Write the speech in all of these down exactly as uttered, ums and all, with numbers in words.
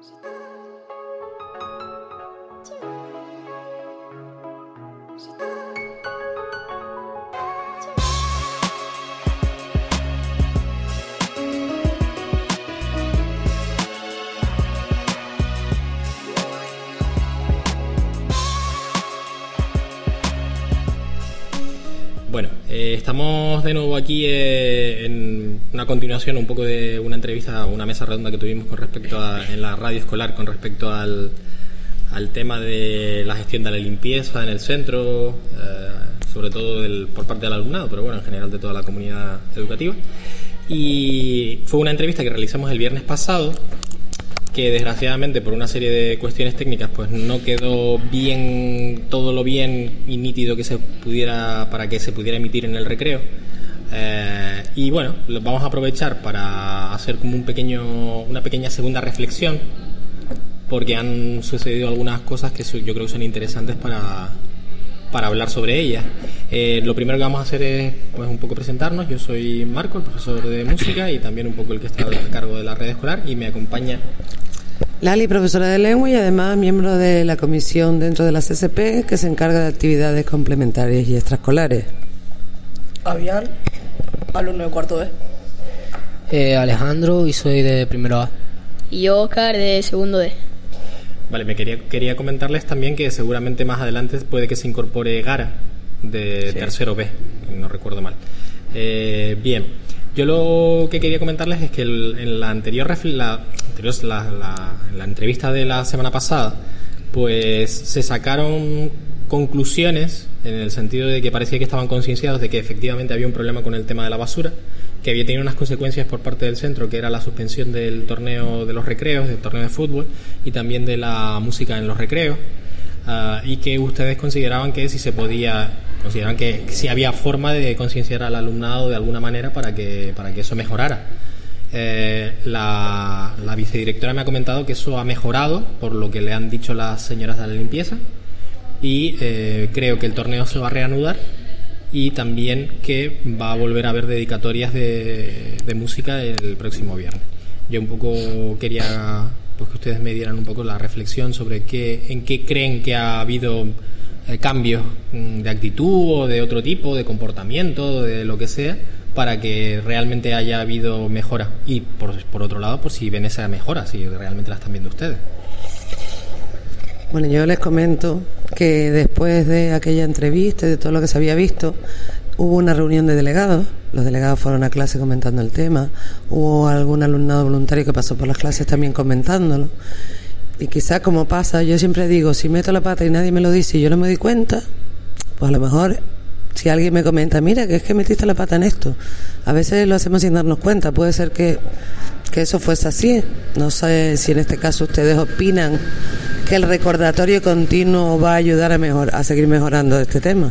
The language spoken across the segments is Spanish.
Bueno, eh, estamos de nuevo aquí eh, en una continuación un poco de una entrevista, una mesa redonda que tuvimos con respecto a, en la radio escolar con respecto al, al tema de la gestión de la limpieza en el centro, eh, sobre todo del, por parte del alumnado, pero bueno, en general de toda la comunidad educativa. Y fue una entrevista que realizamos el viernes pasado, que desgraciadamente por una serie de cuestiones técnicas pues no quedó bien, todo lo bien y nítido que se pudiera, para que se pudiera emitir en el recreo. Eh, y bueno, lo vamos a aprovechar para hacer como un pequeño, una pequeña segunda reflexión, porque han sucedido algunas cosas que yo creo que son interesantes para, para hablar sobre ellas. Eh, lo primero que vamos a hacer es pues un poco presentarnos. Yo soy Marco, el profesor de música y también un poco el que está a cargo de la red escolar, y me acompaña Lali, profesora de lengua y además miembro de la comisión dentro de la C C P que se encarga de actividades complementarias y extraescolares. Avian, alumno de cuarto B. Eh, Alejandro, y soy de primero A. Y yo, Oscar, de segundo D. Vale, me quería, quería comentarles también que seguramente más adelante puede que se incorpore Gara, de sí. tercero B, no recuerdo mal. Eh, bien, yo lo que quería comentarles es que el, en la anterior, la, anterior la, la, en la entrevista de la semana pasada, pues se sacaron conclusiones en el sentido de que parecía que estaban concienciados de que efectivamente había un problema con el tema de la basura, que había tenido unas consecuencias por parte del centro, que era la suspensión del torneo de los recreos, del torneo de fútbol y también de la música en los recreos, uh, y que ustedes consideraban que si se podía, consideraban que si había forma de concienciar al alumnado de alguna manera para que, para que eso mejorara. Eh, la, la vicedirectora me ha comentado que eso ha mejorado por lo que le han dicho las señoras de la limpieza, y eh, creo que el torneo se va a reanudar y también que va a volver a haber dedicatorias de, de música el próximo viernes. Yo un poco quería pues que ustedes me dieran un poco la reflexión sobre qué, en qué creen que ha habido eh, cambios de actitud o de otro tipo, de comportamiento, de lo que sea, para que realmente haya habido mejora. Y por, por otro lado, por si ven esa mejora, si realmente la están viendo ustedes. Bueno, yo les comento que después de aquella entrevista y de todo lo que se había visto, hubo una reunión de delegados. Los delegados fueron a clase comentando el tema. Hubo algún alumnado voluntario que pasó por las clases también comentándolo. Y quizás, como pasa, yo siempre digo, si meto la pata y nadie me lo dice y yo no me doy cuenta, pues a lo mejor si alguien me comenta, mira, que es que metiste la pata en esto. A veces lo hacemos sin darnos cuenta. Puede ser que, que eso fuese así. No sé si en este caso ustedes opinan que el recordatorio continuo va a ayudar a mejor a seguir mejorando este tema.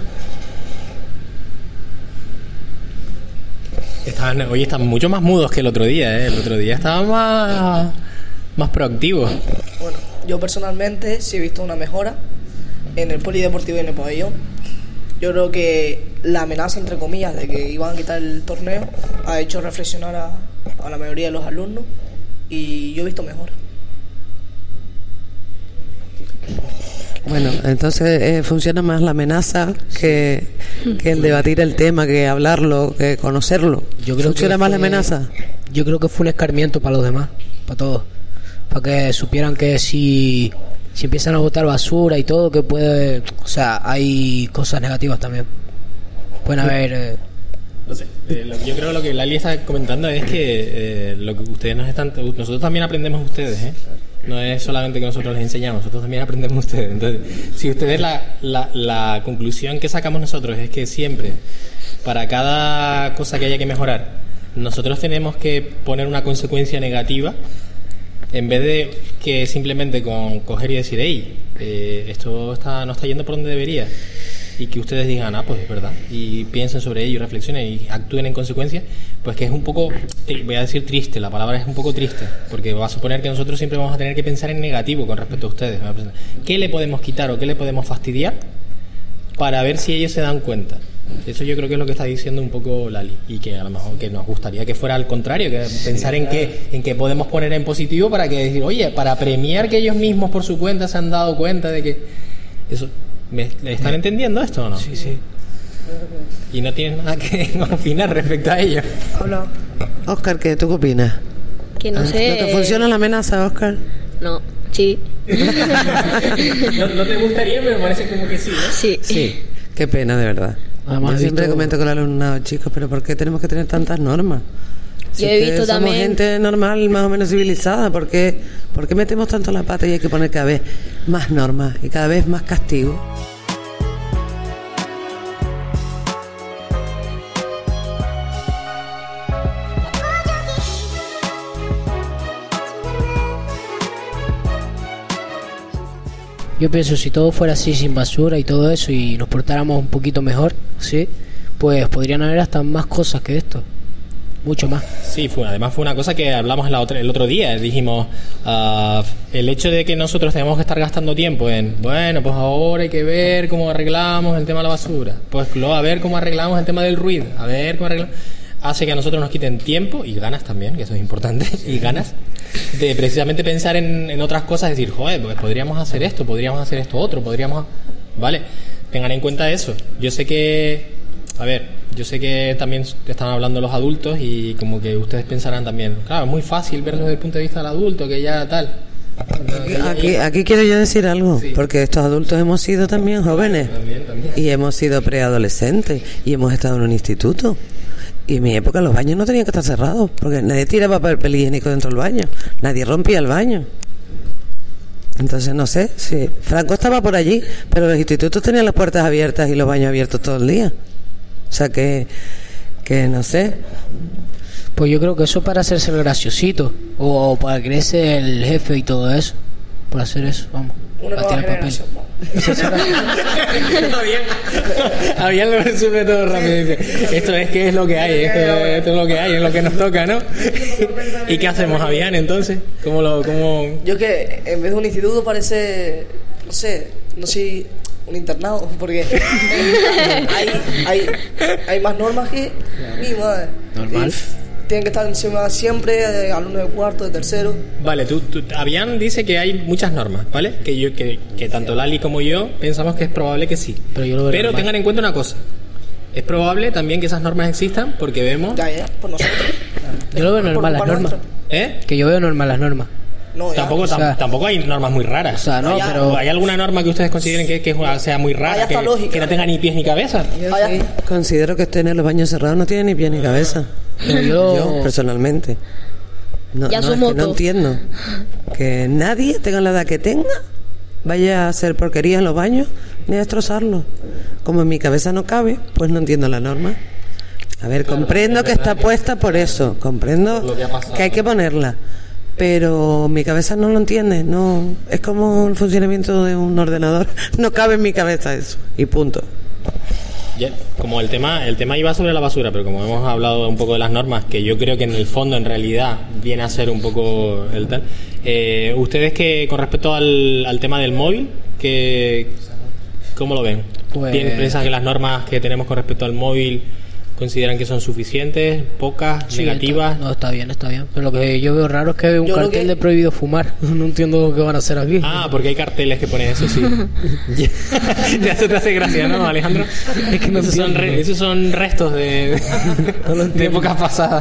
Estaban, hoy están mucho más mudos que el otro día, ¿eh? El otro día estaban más, más proactivos. Bueno, yo personalmente sí he visto una mejora en el polideportivo y en el pabellón. Yo creo que la amenaza, entre comillas, de que iban a quitar el torneo ha hecho reflexionar a, a la mayoría de los alumnos, y yo he visto mejora. Bueno, entonces eh, funciona más la amenaza que, que el debatir el tema, que hablarlo, que conocerlo. Yo creo ¿Funciona que más fue, la amenaza? Yo creo que fue un escarmiento para los demás, para todos, para que supieran que si, si empiezan a botar basura y todo, que puede, o sea, hay cosas negativas también. Pueden haber... Eh, No sé, eh, lo, yo creo que lo que Lali está comentando es que eh, lo que ustedes nos están, nosotros también aprendemos de ustedes, ¿eh? No es solamente que nosotros les enseñamos, nosotros también aprendemos de ustedes. Entonces, si ustedes la, la, la conclusión que sacamos nosotros es que siempre, para cada cosa que haya que mejorar, nosotros tenemos que poner una consecuencia negativa, en vez de que simplemente con coger y decir, hey, eh, esto está, no está yendo por donde debería, y que ustedes digan, ah, pues es verdad, y piensen sobre ello, reflexionen y actúen en consecuencia, pues que es un poco, voy a decir triste, la palabra es un poco triste, porque va a suponer que nosotros siempre vamos a tener que pensar en negativo con respecto a ustedes. ¿Qué le podemos quitar o qué le podemos fastidiar para ver si ellos se dan cuenta? Eso yo creo que es lo que está diciendo un poco Lali, y que a lo mejor que nos gustaría que fuera al contrario, que sí, pensar en qué en qué podemos poner en positivo para que decir, oye, para premiar que ellos mismos por su cuenta se han dado cuenta de que eso. ¿Me están entendiendo esto o no? Sí, sí. Y no tienes nada que opinar respecto a ello. Hola. Óscar, ¿qué tú qué opinas? Que no sé. ¿No te funciona la amenaza, Óscar? No, sí. no, no te gustaría, pero parece como que sí, ¿no? Sí. Sí. Qué pena, de verdad. Además, Yo he siempre visto- comento con el alumnado, chicos, pero ¿por qué tenemos que tener tantas normas? Si Yo he es que visto somos también- gente normal, más o menos civilizada, ¿por qué, ¿por qué metemos tanto la pata y hay que poner cada vez más normas y cada vez más castigos? Yo pienso, si todo fuera así, sin basura y todo eso, y nos portáramos un poquito mejor, ¿sí? Pues podrían haber hasta más cosas que esto. Mucho más. Sí, fue, además fue una cosa que hablamos la otra, el otro día. Dijimos, uh, el hecho de que nosotros tenemos que estar gastando tiempo en, bueno, pues ahora hay que ver cómo arreglamos el tema de la basura. Pues luego a ver cómo arreglamos el tema del ruido. A ver cómo arreglamos... Hace que a nosotros nos quiten tiempo y ganas también, que eso es importante, y ganas de precisamente pensar en, en otras cosas, decir, joder, pues podríamos hacer esto, podríamos hacer esto otro, podríamos... Vale, tengan en cuenta eso. Yo sé que... A ver, yo sé que también están hablando los adultos y como que ustedes pensarán también, claro, es muy fácil verlo desde el punto de vista del adulto, que ya tal. Aquí, aquí quiero yo decir algo, Sí. porque estos adultos hemos sido también jóvenes También, también. y hemos sido preadolescentes y hemos estado en un instituto. Y en mi época los baños no tenían que estar cerrados, porque nadie tiraba papel higiénico dentro del baño, nadie rompía el baño. Entonces no sé, sí, Franco estaba por allí, pero los institutos tenían las puertas abiertas y los baños abiertos todo el día. O sea que, que no sé. Pues yo creo que eso para hacerse el graciosito, o, o para creerse el jefe y todo eso. Por hacer eso, vamos. Una para nueva tirar papel. generación. Habían, habían lo resume todo rápido. Dice, esto es que es lo que hay, esto, esto es lo que hay, es lo que nos toca, ¿no? ¿Y qué hacemos, Avian, entonces? ¿Cómo lo, cómo... Yo que en vez de un instituto parece, no sé, no sé, un internado, porque hay, hay, hay más normas que mi madre. Normal. Y tienen que estar encima siempre, eh, alumnos de cuarto, de tercero. Vale, tú, tú, Avian dice que hay muchas normas, ¿vale? Que yo, que, que tanto Lali como yo pensamos que es probable que sí. Pero yo lo veo Pero normal. tengan en cuenta una cosa. Es probable también que esas normas existan porque vemos... Ya, ya, por nosotros. Yo lo veo Por normal las culpa normas. nuestra. ¿Eh? Que yo veo normal las normas. No, ya. Tampoco, o sea- tam- tampoco hay normas muy raras. O sea, no, Ya. pero... ¿Hay alguna norma que ustedes consideren que, que sea muy rara? Hay hasta Que, lógica. que no tenga ni pies ni cabeza. Yo Ah, ya. sí considero que tener los baños cerrados no tiene ni pie ni cabeza. Pero yo- Yo, personalmente. No, Ya no, su es que no moto. entiendo que nadie, tenga la edad que tenga, vaya a hacer porquerías en los baños ni a destrozarlos. Como en mi cabeza no cabe, pues no entiendo la norma. A ver, comprendo que está puesta por eso, comprendo Por lo que ha pasado. que hay que ponerla, pero mi cabeza no lo entiende, no, es como el funcionamiento de un ordenador, no cabe en mi cabeza eso, y punto. Ya, como el tema el tema iba sobre la basura, pero como hemos hablado un poco de las normas, que yo creo que en el fondo en realidad viene a ser un poco el tal, eh, ustedes que con respecto al, al tema del móvil, que ¿cómo lo ven? Pues- ¿Piensan que las normas que tenemos con respecto al móvil consideran que son suficientes, pocas, Sí, negativas? está- no, está bien, está bien. Pero lo que yo veo raro es que hay un Yo creo cartel que- de prohibido fumar. No entiendo qué van a hacer aquí. Ah, porque hay carteles que ponen eso, sí. te, hace, te hace gracia, ¿no, Alejandro? Es que no esos, son entiendo. re- esos son restos de, No lo de entiendo. épocas pasadas.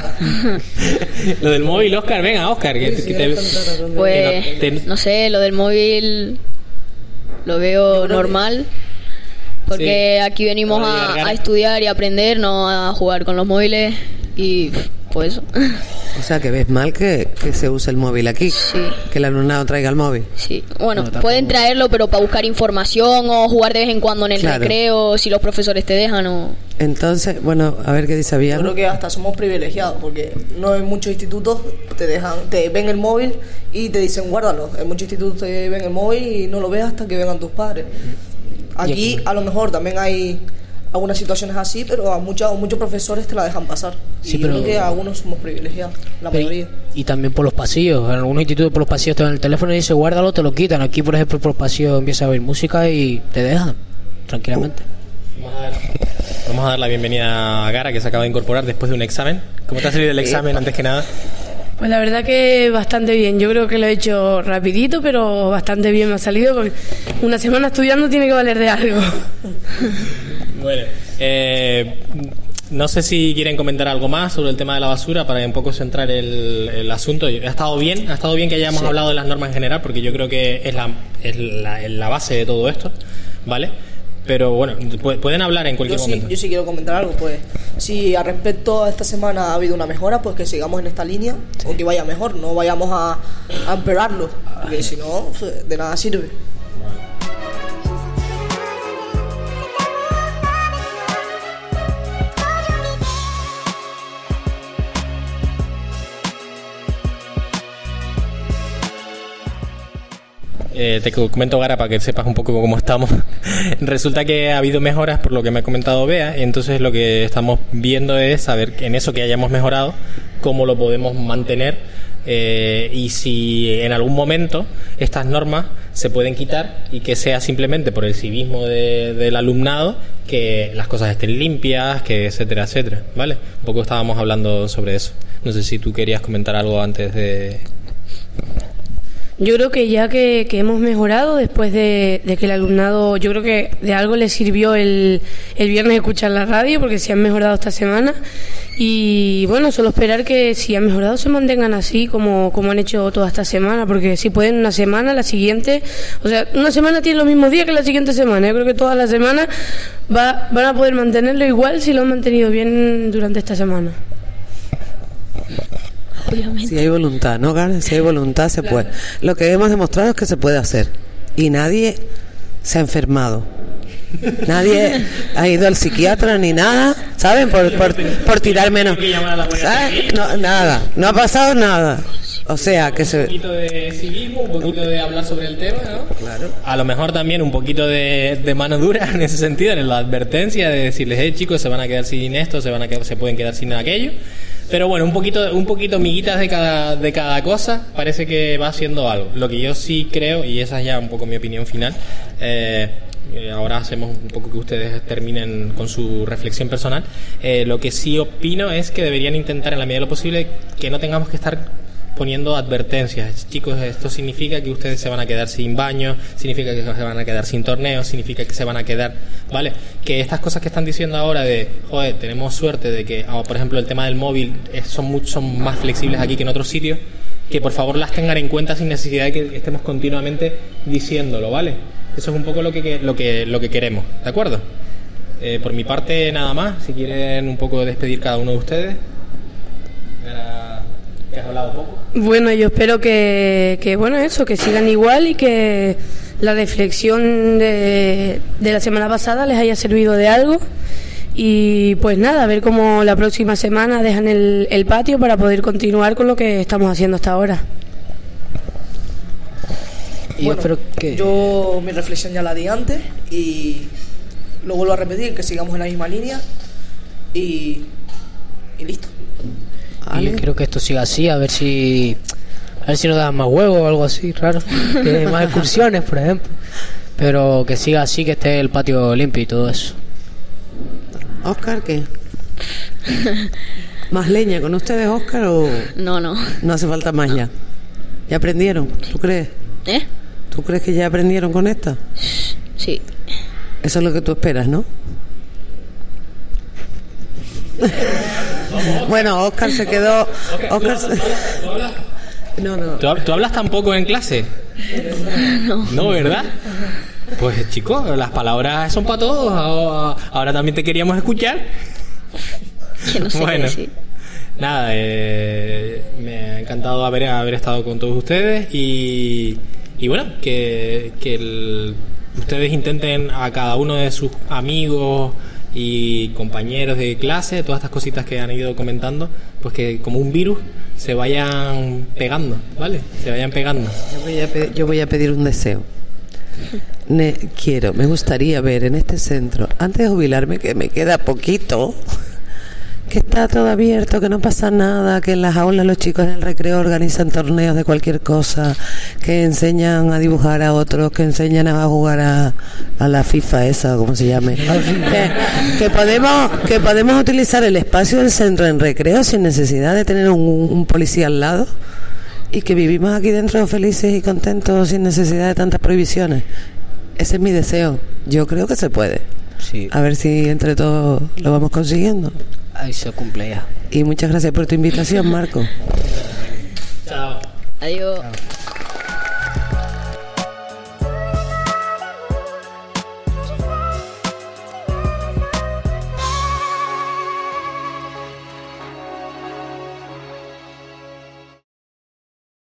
Lo del móvil, Oscar, venga, Oscar. Que, que te- Pues, que no- te- no sé, lo del móvil lo veo normal. Porque aquí venimos Para a, llegar- a estudiar y aprender, no a jugar con los móviles. Y pues eso. O sea, que ves mal que, que se use el móvil aquí, Sí. que el alumnado traiga el móvil. Sí, bueno, No, tampoco. pueden traerlo, pero para buscar información o jugar de vez en cuando en el Claro. recreo, si los profesores te dejan o... Entonces, bueno, a ver qué dice Yo Avian. creo que hasta somos privilegiados, porque no en muchos institutos te dejan, te ven el móvil y te dicen guárdalo. En muchos institutos te ven el móvil y no lo ves hasta que vengan tus padres. Aquí a lo mejor también hay algunas situaciones así, pero a muchos, a muchos profesores te la dejan pasar. Sí, y pero- yo creo que algunos somos privilegiados, la Pero- mayoría. y también por los pasillos. En algunos institutos por los pasillos te dan el teléfono y dice guárdalo, te lo quitan. Aquí, por ejemplo, por los pasillos empieza a oír música y te dejan tranquilamente. Vamos a ver. Vamos a dar la bienvenida a Gara, que se acaba de incorporar después de un examen. ¿Cómo te ha salido el examen, antes que nada? Pues la verdad que bastante bien. Yo creo que lo he hecho rapidito, pero bastante bien me ha salido. Porque una semana estudiando tiene que valer de algo. Bueno, eh, no sé si quieren comentar algo más sobre el tema de la basura para un poco centrar el, el asunto. Ha estado bien, ha estado bien que hayamos sí. hablado de las normas en general, porque yo creo que es la, es la, es la base de todo esto, ¿vale? Pero bueno, pueden hablar en cualquier yo sí, momento. Yo sí quiero comentar algo, pues si al respecto a esta semana ha habido una mejora, pues que sigamos en esta línea, sí. o que vaya mejor, no vayamos a, a empeorarlo, porque si no, de nada sirve. Eh, te comento, Gara, para que sepas un poco cómo estamos. Resulta que ha habido mejoras por lo que me ha comentado Bea, y entonces lo que estamos viendo es saber en eso que hayamos mejorado, cómo lo podemos mantener, eh, y si en algún momento estas normas se pueden quitar y que sea simplemente por el civismo de, del alumnado, que las cosas estén limpias, que etcétera, etcétera, ¿vale? Un poco estábamos hablando sobre eso. No sé si tú querías comentar algo antes de... Yo creo que ya que, que hemos mejorado después de, de que el alumnado, yo creo que de algo le sirvió el, el viernes escuchar la radio, porque se han mejorado esta semana, y bueno, solo esperar que si han mejorado se mantengan así como, como han hecho toda esta semana, porque si pueden una semana, la siguiente, o sea, una semana tiene los mismos días que la siguiente semana. Yo creo que todas las semanas va, van a poder mantenerlo igual si lo han mantenido bien durante esta semana. Obviamente. Si hay voluntad, ¿no, Gara? Si hay voluntad se puede. Lo que hemos demostrado es que se puede hacer. Y nadie se ha enfermado. Nadie ha ido al psiquiatra ni nada, ¿saben? Por, por, por tirar menos. ¿Sabes? No, nada. No ha pasado nada. O sea, que se... Un poquito de civismo, un poquito de hablar sobre el tema, ¿no? Claro. A lo mejor también un poquito de, de mano dura en ese sentido, en la advertencia de decirles, hey, chicos, se van a quedar sin esto, se van a quedar, se pueden quedar sin aquello. Pero bueno, un poquito, un poquito miguitas de cada, de cada cosa, parece que va haciendo algo. Lo que yo sí creo, y esa es ya un poco mi opinión final, eh, ahora hacemos un poco que ustedes terminen con su reflexión personal, eh, lo que sí opino es que deberían intentar en la medida de lo posible que no tengamos que estar poniendo advertencias. Chicos, esto significa que ustedes se van a quedar sin baño, significa que se van a quedar sin torneos, significa que se van a quedar, ¿vale? Que estas cosas que están diciendo ahora de, joder, tenemos suerte de que, oh, por ejemplo, el tema del móvil es, son, mucho, son más flexibles aquí que en otros sitios, que por favor las tengan en cuenta sin necesidad de que estemos continuamente diciéndolo, ¿vale? Eso es un poco lo que, lo que, lo que queremos, ¿de acuerdo? Eh, por mi parte, nada más. Si quieren un poco despedir cada uno de ustedes. Era... que has hablado poco. Bueno, yo espero que, que bueno, eso, que sigan igual y que la reflexión de, de la semana pasada les haya servido de algo. Y pues nada, a ver cómo la próxima semana dejan el, el patio para poder continuar con lo que estamos haciendo hasta ahora. Y bueno, yo, que... yo mi reflexión ya la di antes y lo vuelvo a repetir, que sigamos en la misma línea y, y listo. Y yo quiero que esto siga así, a ver si a ver si nos dan más huevos o algo así raro, que más excursiones, por ejemplo, pero que siga así, que esté el patio limpio y todo eso. Óscar, ¿qué? ¿Más leña con ustedes, Óscar, o no, no no hace falta más ya? ¿Ya aprendieron? ¿Tú crees? ¿Eh? ¿Tú crees que ya aprendieron con esta? Sí. Eso es lo que tú esperas, ¿no? Bueno, Óscar se quedó. Óscar se... No, no. ¿Tú, ¿Tú hablas tan poco en clase? No. No, ¿verdad? Pues chicos, las palabras son para todos. Ahora, ahora también te queríamos escuchar. Que no sé bueno, qué decir. Nada, eh, me ha encantado haber, haber estado con todos ustedes y, y bueno, que, que el, ustedes intenten a cada uno de sus amigos y compañeros de clase, todas estas cositas que han ido comentando, pues que como un virus se vayan pegando, ¿vale? Se vayan pegando. Yo voy a pedir, yo voy a pedir un deseo. Ne, quiero, me gustaría ver en este centro, antes de jubilarme, que me queda poquito, que está todo abierto, que no pasa nada, que en las aulas los chicos en el recreo organizan torneos de cualquier cosa, que enseñan a dibujar a otros, que enseñan a jugar a, a la FIFA esa, como se llame. que, que podemos que podemos utilizar el espacio del centro en recreo sin necesidad de tener un, un policía al lado, y que vivimos aquí dentro felices y contentos sin necesidad de tantas prohibiciones. Ese es mi deseo. Yo creo que se puede. Sí. A ver si entre todos lo vamos consiguiendo. Ahí se cumple ya. Y muchas gracias por tu invitación, Marco. Chao. Adiós.